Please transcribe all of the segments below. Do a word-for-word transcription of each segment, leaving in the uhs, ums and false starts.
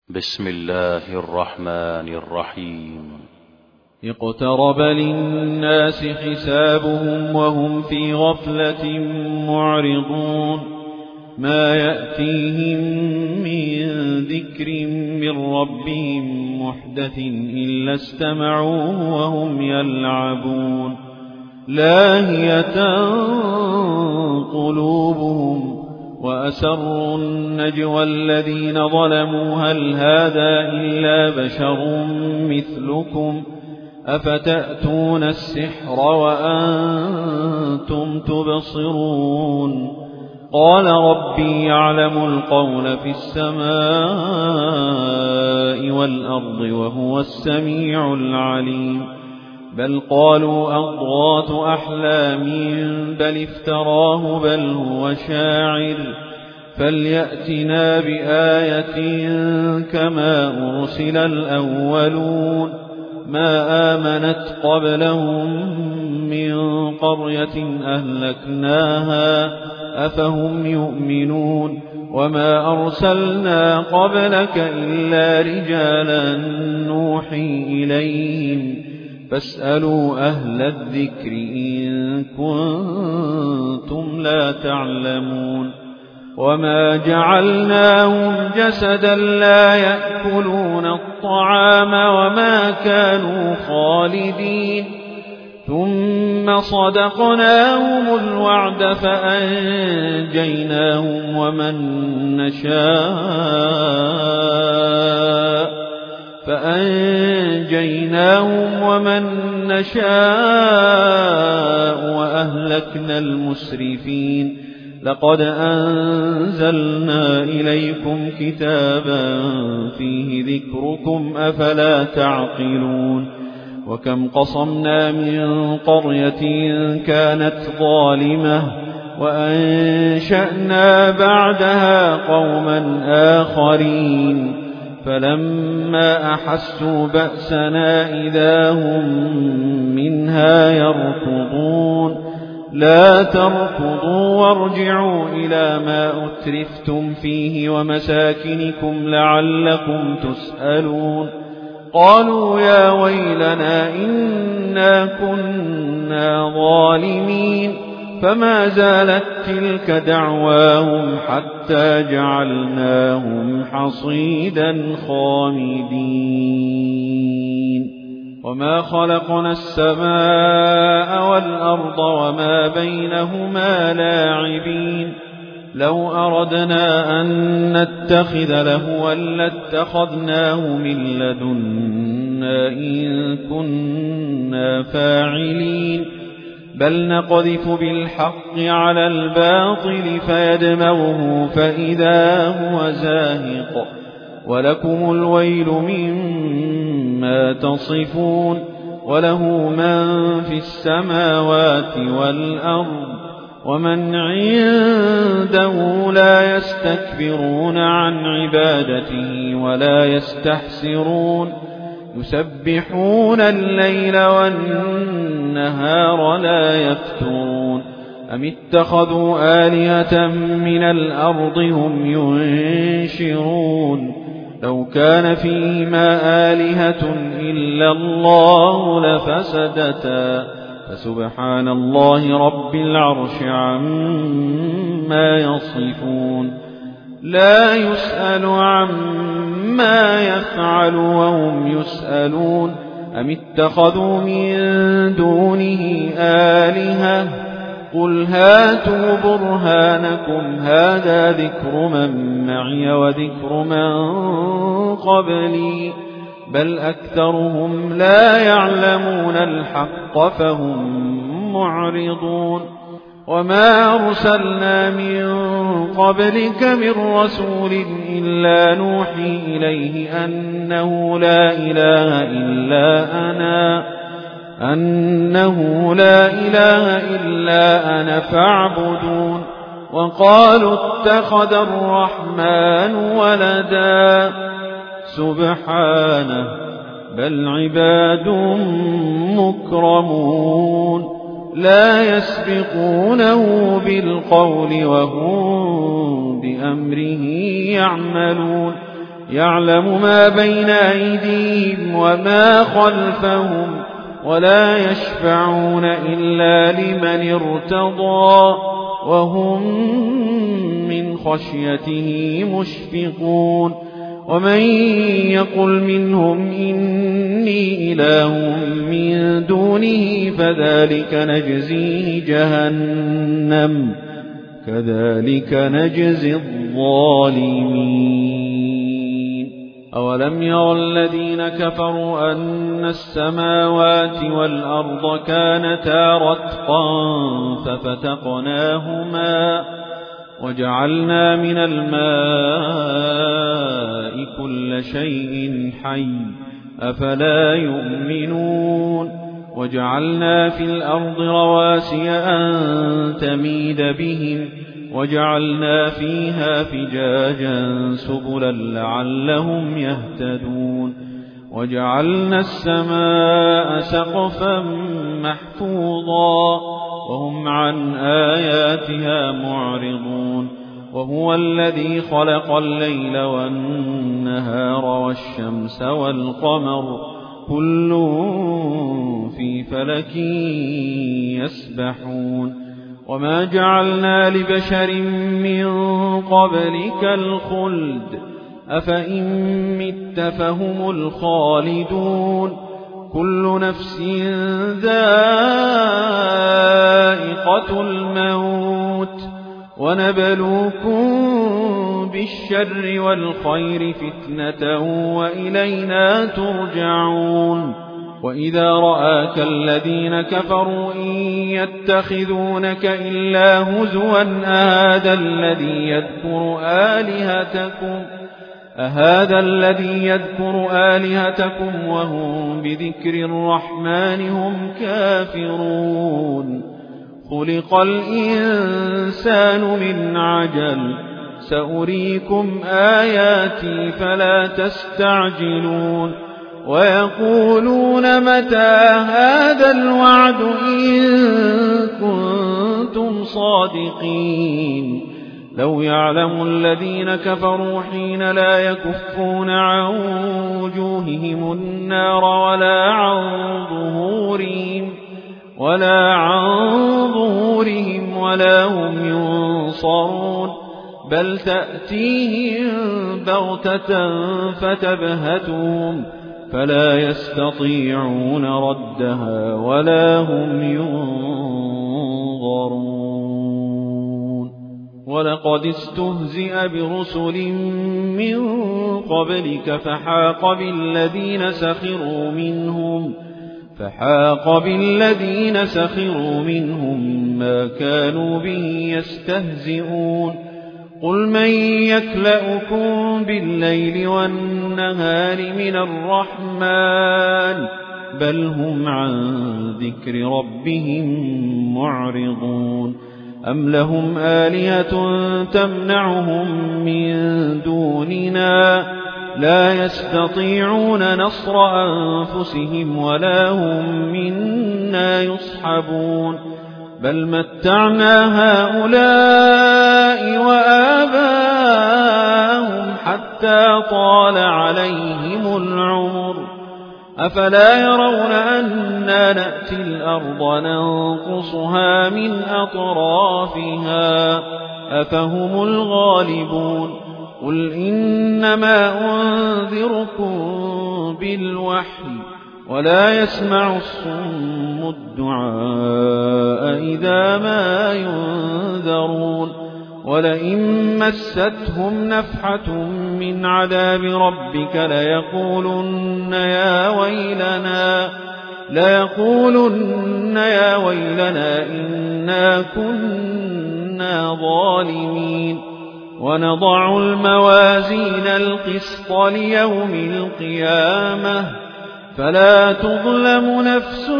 بسم الله الرحمن الرحيم. اقترب للناس حسابهم وهم في غفلة معرضون ما يأتيهم من ذكر من ربهم محدث إلا استمعوه وهم يلعبون لاهية قلوبهم وأسروا النجوى الذين ظلموا هل هذا إلا بشر مثلكم أفتأتون السحر وأنتم تبصرون قال ربي يعلم القول في السماء والأرض وهو السميع العليم بل قالوا أضغاث أحلام بل افتراه بل هو شاعر فليأتنا بآية كما أرسل الأولون ما آمنت قبلهم من قرية أهلكناها أفهم يؤمنون وما أرسلنا قبلك إلا رجالا نوحي إليهم فاسألوا أهل الذكر إن كنتم لا تعلمون وما جعلناهم جسدا لا يأكلون الطعام وما كانوا خالدين ثم صدقناهم الوعد فأنجيناهم ومن نشاء فأنجيناهم ومن نشاء وأهلكنا المسرفين لقد أنزلنا إليكم كتابا فيه ذكركم أفلا تعقلون وكم قصمنا من قرية كانت ظالمة وأنشأنا بعدها قوما آخرين فلما أحسوا بأسنا إذا هم منها يركضون لا تركضوا وارجعوا إلى ما أترفتم فيه ومساكنكم لعلكم تسألون قالوا يا ويلنا إنا كنا ظالمين فما زالت تلك دعواهم حتى جعلناهم حصيدا خامدين وما خلقنا السماء والأرض وما بينهما لاعبين لو أردنا أن نتخذ لهوا لاتخذناه من لدنا إن كنا فاعلين بل نقذف بالحق على الباطل فيدمغه فإذا هو زاهق ولكم الويل مما تصفون وله من في السماوات والأرض ومن عنده لا يستكبرون عن عبادته ولا يستحسرون يسبحون الليل والنهار لا يفترون أم اتخذوا آلهة من الأرض هم ينشرون لو كان فيهما آلهة إلا الله لفسدتا فسبحان الله رب العرش عما يصفون لا يسأل عما يفعل وهم يسألون أم اتخذوا من دونه آلهة قل هاتوا برهانكم هذا ذكر من معي وذكر من قبلي بل أكثرهم لا يعلمون الحق فهم معرضون وما أرسلنا من قبلك من رسول إلا نوحي إليه أنه لا إله إلا أنا أنه لا إله إلا أنا فاعبدون وقالوا اتخذ الرحمن ولدا سبحانه بل عباد مكرمون لا يسبقونه بالقول وهم بأمره يعملون يعلم ما بين أيديهم وما خلفهم ولا يشفعون إلا لمن ارتضى وهم من خشيته مشفقون ومن يقل منهم إني إله من دونه فذلك نجزيه جهنم كذلك نجزي الظالمين أولم ير الذين كفروا أن السماوات والأرض كانتا رتقا ففتقناهما وجعلنا من الماء كل شيء حي أفلا يؤمنون وجعلنا في الأرض رواسي أن تميد بهم وجعلنا فيها فجاجا سبلا لعلهم يهتدون وجعلنا السماء سقفا محفوظا وهم عن آياتها معرضون وهو الذي خلق الليل والنهار والشمس والقمر كل في فلك يسبحون وما جعلنا لبشر من قبلك الخلد أفإن مت فهم الخالدون كل نفس ذائقة الموت ونبلوكم بالشر والخير فتنة وإلينا ترجعون وإذا رآك الذين كفروا إن يتخذونك إلا هزوا أهذا الذي يذكر آلهتكم أهذا الذي يذكر آلهتكم وهم بذكر الرحمن هم كافرون خلق الإنسان من عجل سأريكم آياتي فلا تستعجلون ويقولون متى هذا الوعد إن كنتم صادقين لو يعلم الذين كفروا حين لا يكفون عن وجوههم النار ولا عن ظهورهم ولا عن ظهورهم ولا هم ينصرون بل تأتيهم بغتة فتبهتهم فلا يستطيعون ردها ولا هم ينظرون ولقد استهزئ برسل من قبلك فحاق بالذين سخروا منهم فحاق بالذين سخروا منهم ما كانوا به يستهزئون قل من يكلأكم بالليل والنهار من الرحمن بل هم عن ذكر ربهم معرضون أم لهم آلهة تمنعهم من دوننا لا يستطيعون نصر أنفسهم ولا هم منا يصحبون بل متعنا هؤلاء وآباءهم حتى طال عليهم العمر أفلا يرون أنا نأتي الأرض ننقصها من أطرافها أفهم الغالبون قل إنما أنذركم بالوحي ولا يسمع الصم الدعاء إذا ما ينذرون ولئن مستهم نفحة من عذاب ربك ليقولن يا ويلنا ليقولن يا ويلنا إنا كنا ظالمين ونضع الموازين القسط ليوم القيامة فلا تظلم نفس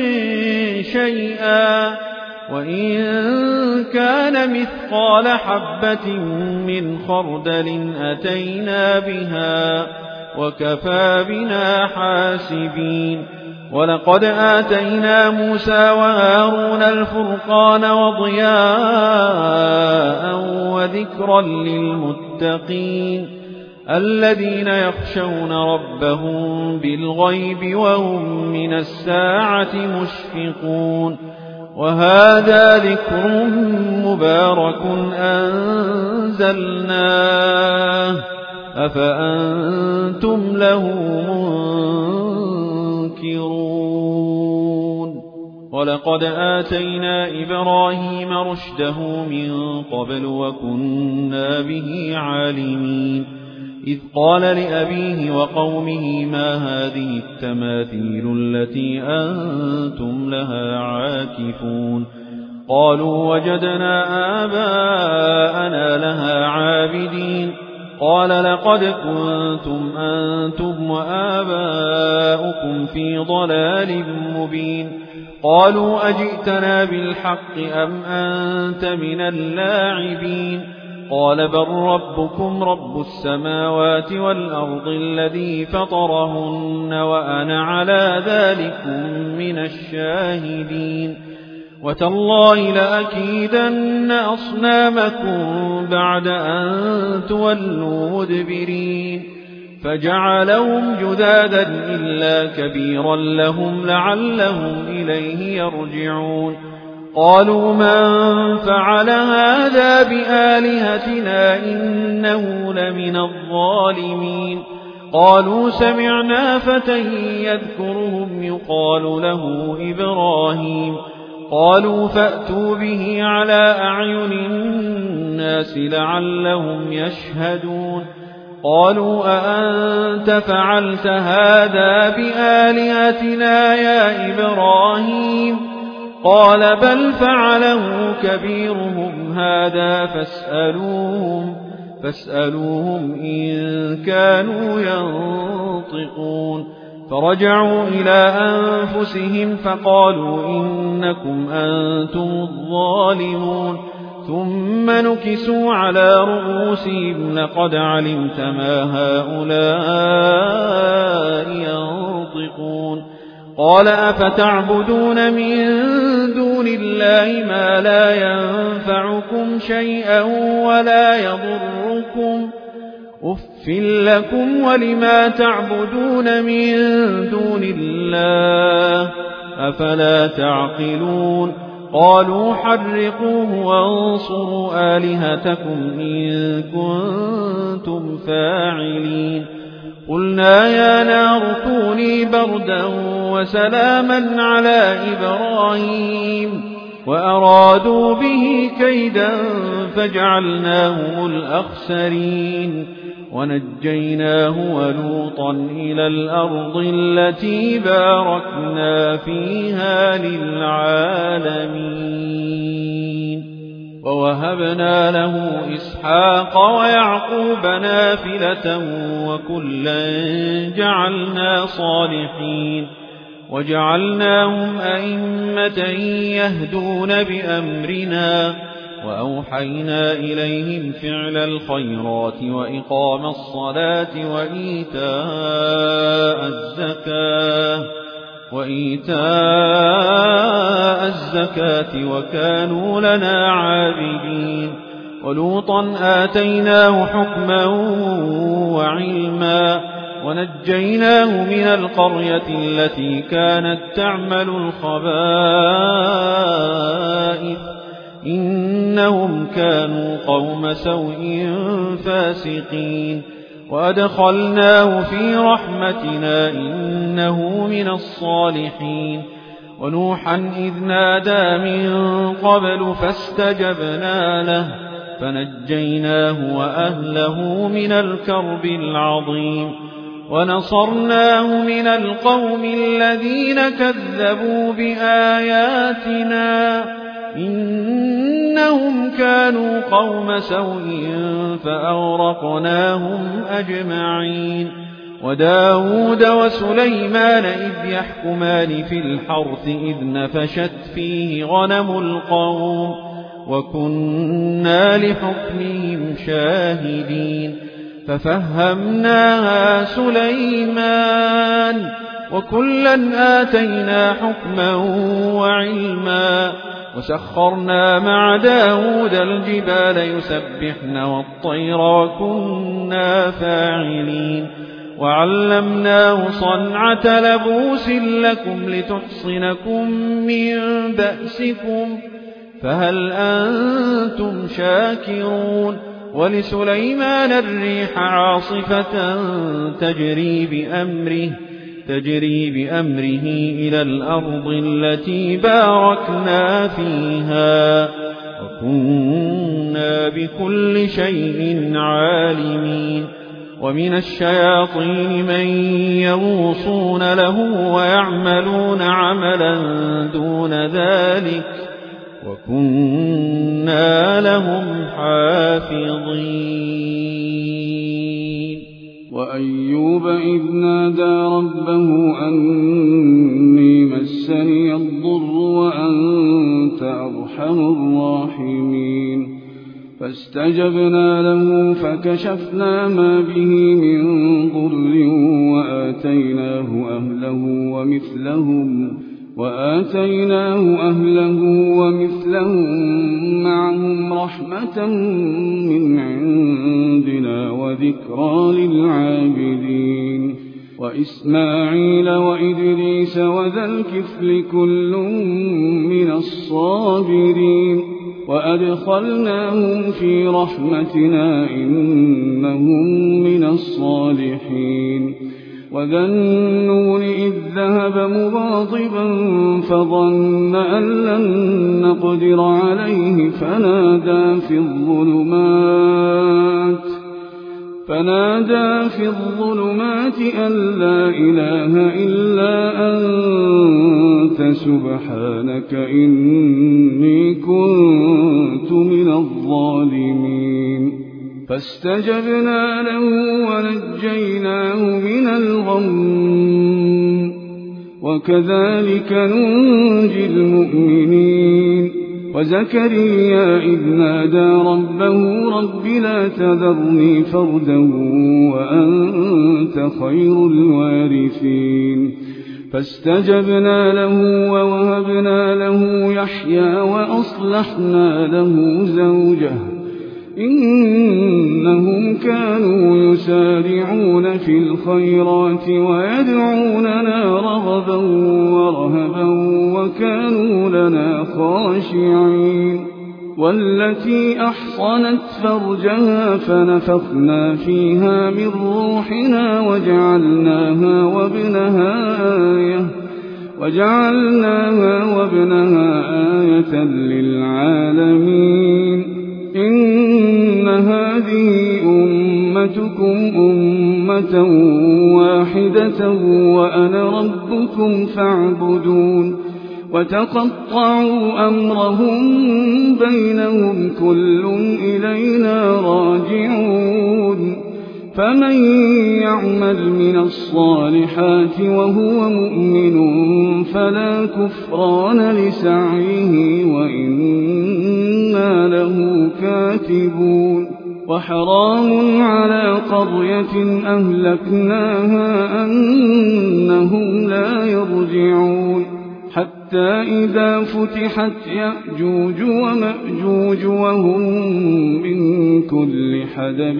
شيئا وإن كان مثقال حبة من خردل أتينا بها وكفى بنا حاسبين ولقد آتينا موسى وهارون الفرقان وضياء وذكرا للمتقين الذين يخشون ربهم بالغيب وهم من الساعة مشفقون وهذا ذكر مبارك أنزلناه أفأنتم له منكرون ولقد آتينا إبراهيم رشده من قبل وكنا به عالمين إذ قال لأبيه وقومه ما هذه التماثيل التي أنتم لها عاكفون قالوا وجدنا آباءنا لها عابدين قال لقد كنتم أنتم وآباؤكم في ضلال مبين قالوا أجئتنا بالحق أم أنت من اللاعبين قال بل ربكم رب السماوات والأرض الذي فطرهن وأنا على ذلكم من الشاهدين وتالله لأكيدن أصنامكم بعد أن تولوا مدبرين فجعلهم جذاذا إلا كبيرا لهم لعلهم إليه يرجعون قالوا من فعل هذا بآلهتنا إنه لمن الظالمين قالوا سمعنا فتى يذكرهم يقال له إبراهيم قالوا فأتوا به على أعين الناس لعلهم يشهدون قالوا أأنت فعلت هذا بآلهتنا يا إبراهيم قال بل فعله كبيرهم هذا فاسألوهم فاسألوهم إن كانوا ينطقون فرجعوا إلى أنفسهم فقالوا إنكم أنتم الظالمون ثم نكسوا على رؤوسهم لقد علمت ما هؤلاء ينطقون قال أفتعبدون من دون الله ما لا ينفعكم شيئا ولا يضركم أف لكم ولما تعبدون من دون الله أفلا تعقلون قالوا حرقوه وانصروا آلهتكم إن كنتم فاعلين قلنا يا نار كوني بردا وسلاما على إبراهيم وأرادوا به كيدا فجعلناهم الأخسرين ونجيناه ولوطا إلى الأرض التي باركنا فيها للعالمين ووهبنا له إسحاق ويعقوب نافلة وكلا جعلنا صالحين وجعلناهم أئمة يهدون بأمرنا وأوحينا إليهم فعل الخيرات وإقام الصلاة وإيتاء الزكاة وإيتاء الزكاة وكانوا لنا عابدين ولوطا آتيناه حكما وعلما ونجيناه من القرية التي كانت تعمل الخبائث إنهم كانوا قوم سوء فاسقين وأدخلناه في رحمتنا إنه من الصالحين ونوحا إذ نادى من قبل فاستجبنا له فنجيناه وأهله من الكرب العظيم ونصرناه من القوم الذين كذبوا بآياتنا إنهم كانوا قوم سوء فأغرقناهم أجمعين وداود وسليمان إذ يحكمان في الحرث إذ نفشت فيه غنم القوم وكنا لحكمهم شاهدين ففهمناها سليمان وكلا آتينا حكما وعلما وسخرنا مع داود الجبال يسبحن والطير وكنا فاعلين وعلمناه صنعة لبوس لكم لتحصنكم من بأسكم فهل أنتم شاكرون ولسليمان الريح عاصفة تجري بأمره تجري بأمره إلى الأرض التي باركنا فيها وكنا بكل شيء عالمين ومن الشياطين من يغوصون له ويعملون عملا دون ذلك وكنا لهم حافظين وأيوب إذ نادى ربه أني مسني الضر وأنت أرحم الراحمين فاستجبنا له فكشفنا ما به من ضر وآتيناه أهله ومثلهم وآتيناه أهله ومثلهم معهم رحمة من عندنا وذكرى للعابدين وإسماعيل وإدريس وذا الكفل كل من الصابرين وأدخلناهم في رحمتنا إنهم من الصالحين وذا النون إذ ذهب مغاضبا فظن أن لن نقدر عليه فنادى في الظلمات فنادى في الظلمات أن لا إله إلا أنت سبحانك إني كنت من الظالمين فاستجبنا له ونجيناه من الغم وكذلك ننجي المؤمنين وزكريا إذ نادى ربه رب لا تذرني فردا وأنت خير الوارثين فاستجبنا له ووهبنا له يحيى وأصلحنا له زوجه إنهم كانوا يسارعون في الخيرات ويدعوننا رغبا ورهبا وكانوا لنا خاشعين والتي أحصنت فرجها فنفخنا فيها من روحنا وجعلناها وابنها آية وجعلناها وابنها آية للعالمين إن هذه أمتكم أمة واحدة وأنا ربكم فاعبدون وتقطعوا أمرهم بينهم كل إلينا راجعون فمن يعمل من الصالحات وهو مؤمن فلا كفران لسعيه وإنا له كاتبون وحرام على قرية أهلكناها أنهم لا يرجعون حتى إذا فتحت يأجوج ومأجوج وهم من كل حدب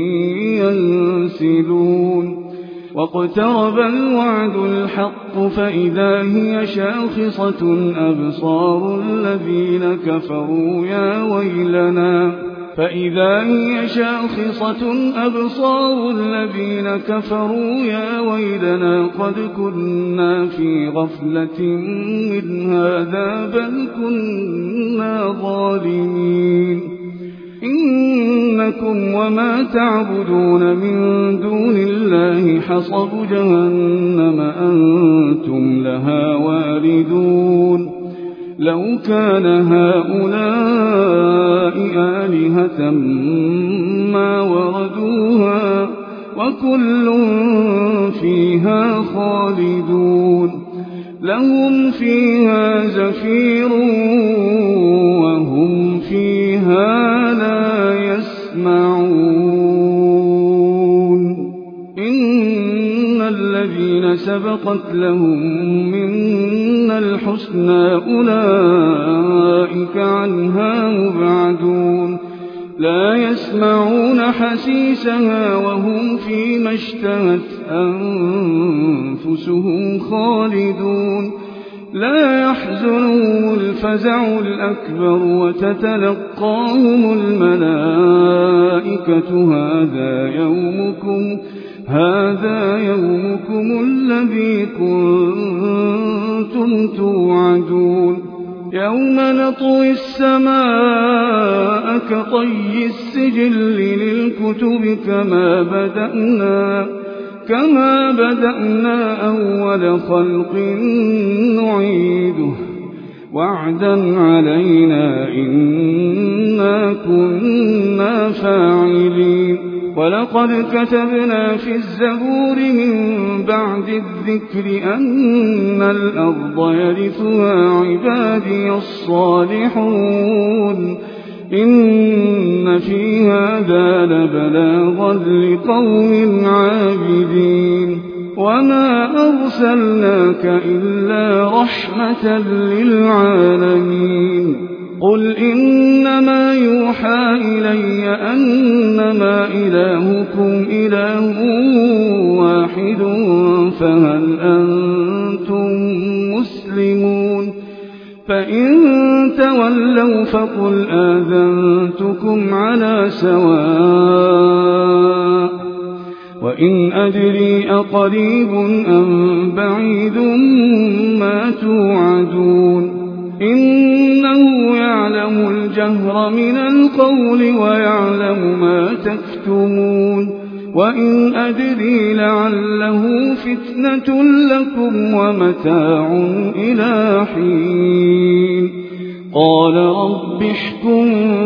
ينسلون واقترب الوعد الحق فإذا هي شاخصة أبصار الذين كفروا يا ويلنا فإذا هي شاخصة أبصار الذين كفروا يا ويلنا قد كنا في غفلة من هذا بل كنا ظالمين إنكم وما تعبدون من دون الله حصب جهنم أنتم لها واردون لو كان هؤلاء آلهة ما وردوها وكل فيها خالدون لهم فيها زفير وهم فيها لا يسمعون إن الذين سبقت لهم منا الحسنى أولئك عنها مبعدون لا يسمعون حسيسها وهم فيما اشتهت أنفسهم خالدون لا يحزنهم الفزع الأكبر وتتلقاهم الملائكة هذا يومكم هذا يومكم الذي كنتم توعدون يوم نطوي السماء كطي السجل للكتب كما بدأنا كما بدأنا أول خلق نعيده وعدا علينا إنا كنا فاعلين ولقد كتبنا في الزبور من بعد الذكر أن الأرض يرثها عبادي الصالحون إن في هذا لبلاغا لقوم عابدين وما أرسلناك إلا رحمة للعالمين قل إنما يوحى إلي أنما إلهكم إله واحد فهل أنتم مسلمون فإن تولوا فقل آذنتكم على سواء وإن أدري أقريب أم بعيد ما توعدون إنه يعلم الجهر من القول ويعلم ما تكتمون وإن أدري لعله فتنة لكم ومتاع إلى حين قال رب احكم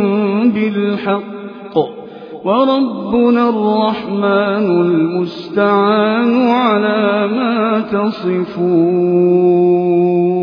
بالحق وربنا الرحمن المستعان على ما تصفون.